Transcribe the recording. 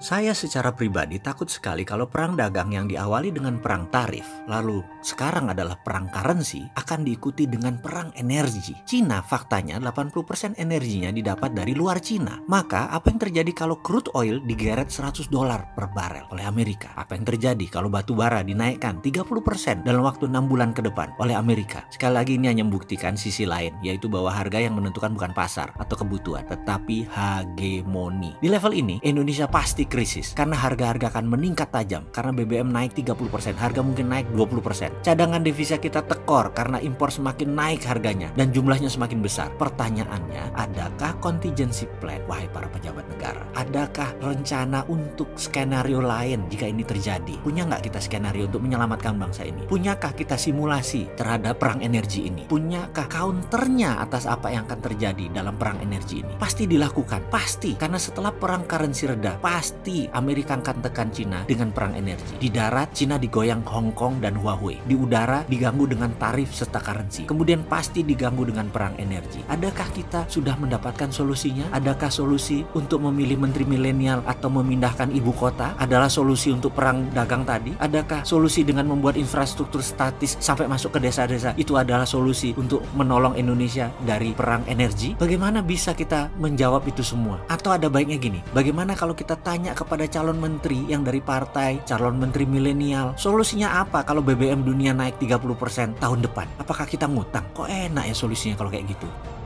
Saya secara pribadi takut sekali kalau perang dagang yang diawali dengan perang tarif, lalu sekarang adalah perang currency, akan diikuti dengan perang energi. Cina faktanya 80% energinya didapat dari luar Cina. Maka apa yang terjadi kalau crude oil digeret $100 per barel oleh Amerika? Apa yang terjadi kalau batu bara dinaikkan 30% dalam waktu 6 bulan ke depan oleh Amerika? Sekali lagi ini hanya membuktikan sisi lain, yaitu bahwa harga yang menentukan bukan pasar atau kebutuhan, tetapi hegemoni. Di level ini, Indonesia pasti krisis karena harga-harga akan meningkat tajam karena BBM naik 30%, harga mungkin naik 20%. Cadangan devisa kita tekor karena impor semakin naik harganya dan jumlahnya semakin besar. Pertanyaannya, adakah contingency plan, wahai para pejabat negara? Adakah rencana untuk skenario lain jika ini terjadi? Punya nggak kita skenario untuk menyelamatkan bangsa ini? Punyakah kita simulasi terhadap perang energi ini? Punyakah counternya atas apa yang akan terjadi dalam perang energi ini? Pasti dilakukan, pasti. Karena setelah perang currency reda, pasti Amerika akan tekan Cina dengan perang energi. Di darat, Cina digoyang Hong Kong dan Huawei. Di udara, diganggu dengan tarif serta currency. Kemudian pasti diganggu dengan perang energi. Adakah kita sudah mendapatkan solusinya? Adakah solusi untuk memilih menteri milenial atau memindahkan ibu kota adalah solusi untuk perang dagang tadi? Adakah solusi dengan membuat infrastruktur statis sampai masuk ke desa-desa itu adalah solusi untuk menolong Indonesia dari perang energi? Bagaimana bisa kita menjawab itu semua? Atau ada baiknya gini, bagaimana kalau kita tanya kepada calon menteri yang dari partai, calon menteri milenial, solusinya apa kalau BBM dunia naik 30% tahun depan? Apakah kita ngutang? Kok enak ya solusinya kalau kayak gitu?